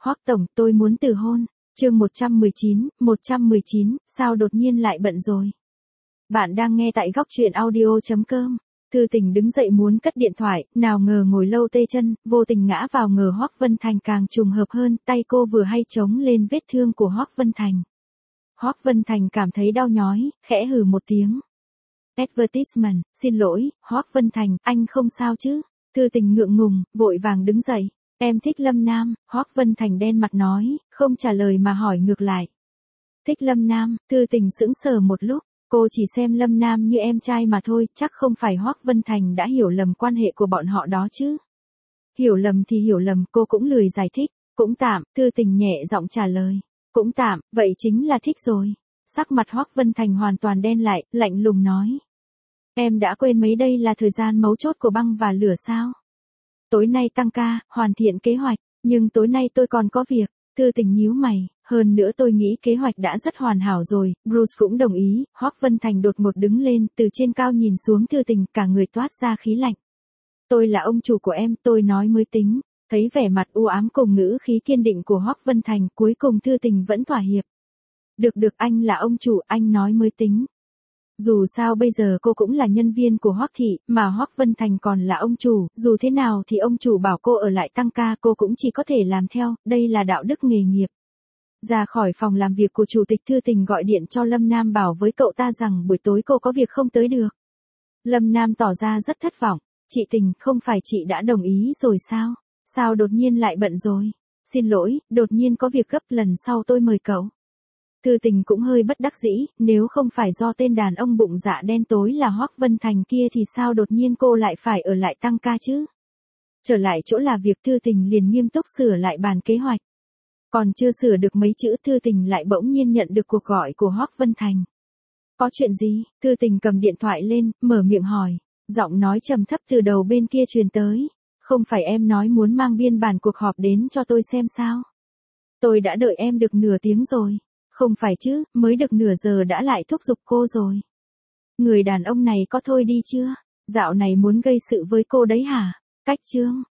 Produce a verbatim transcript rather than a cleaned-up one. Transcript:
Hoắc tổng, tôi muốn từ hôn. Chương một trăm mười chín, một trăm mười chín, sao đột nhiên lại bận rồi? Bạn đang nghe tại góc truyện audio chấm com. Thư Tình đứng dậy muốn cất điện thoại, nào ngờ ngồi lâu tê chân, vô tình ngã vào ngờ Hoắc Vân Thành càng trùng hợp hơn, tay cô vừa hay chống lên vết thương của Hoắc Vân Thành. Hoắc Vân Thành cảm thấy đau nhói, khẽ hừ một tiếng. Advertisement, xin lỗi, Hoắc Vân Thành, anh không sao chứ? Thư Tình ngượng ngùng, vội vàng đứng dậy. Em thích Lâm Nam, Hoắc Vân Thành đen mặt nói, không trả lời mà hỏi ngược lại. Thích Lâm Nam, Thư Tình sững sờ một lúc, cô chỉ xem Lâm Nam như em trai mà thôi, chắc không phải Hoắc Vân Thành đã hiểu lầm quan hệ của bọn họ đó chứ. Hiểu lầm thì hiểu lầm, cô cũng lười giải thích, cũng tạm, Thư Tình nhẹ giọng trả lời. Cũng tạm, vậy chính là thích rồi. Sắc mặt Hoắc Vân Thành hoàn toàn đen lại, lạnh lùng nói. Em đã quên mấy đây là thời gian mấu chốt của băng và lửa sao? Tối nay tăng ca, hoàn thiện kế hoạch, nhưng tối nay tôi còn có việc. Thư Tình nhíu mày, hơn nữa tôi nghĩ kế hoạch đã rất hoàn hảo rồi, Bruce cũng đồng ý. Hoắc Vân Thành đột ngột đứng lên, từ trên cao nhìn xuống Thư Tình, cả người toát ra khí lạnh. Tôi là ông chủ của em, tôi nói mới tính. Thấy vẻ mặt u ám cùng ngữ khí kiên định của Hoắc Vân Thành, cuối cùng Thư Tình vẫn thỏa hiệp. Được được, anh là ông chủ, anh nói mới tính. Dù sao bây giờ cô cũng là nhân viên của Hoắc thị, mà Hoắc Vân Thành còn là ông chủ, dù thế nào thì ông chủ bảo cô ở lại tăng ca cô cũng chỉ có thể làm theo, đây là đạo đức nghề nghiệp. Ra khỏi phòng làm việc của chủ tịch, Thư Tình gọi điện cho Lâm Nam bảo với cậu ta rằng buổi tối cô có việc không tới được. Lâm Nam tỏ ra rất thất vọng, chị Tình, không phải chị đã đồng ý rồi sao? Sao đột nhiên lại bận rồi? Xin lỗi, đột nhiên có việc gấp, lần sau tôi mời cậu. Thư Tình cũng hơi bất đắc dĩ, nếu không phải do tên đàn ông bụng dạ đen tối là Hoắc Vân Thành kia thì sao đột nhiên cô lại phải ở lại tăng ca chứ? Trở lại chỗ làm việc, Thư Tình liền nghiêm túc sửa lại bàn kế hoạch. Còn chưa sửa được mấy chữ, Thư Tình lại bỗng nhiên nhận được cuộc gọi của Hoắc Vân Thành. Có chuyện gì? Thư Tình cầm điện thoại lên, mở miệng hỏi, giọng nói trầm thấp từ đầu bên kia truyền tới. Không phải em nói muốn mang biên bản cuộc họp đến cho tôi xem sao? Tôi đã đợi em được nửa tiếng rồi. Không phải chứ, mới được nửa giờ đã lại thúc giục cô rồi. Người đàn ông này có thôi đi chưa? Dạo này muốn gây sự với cô đấy hả? Cách chương.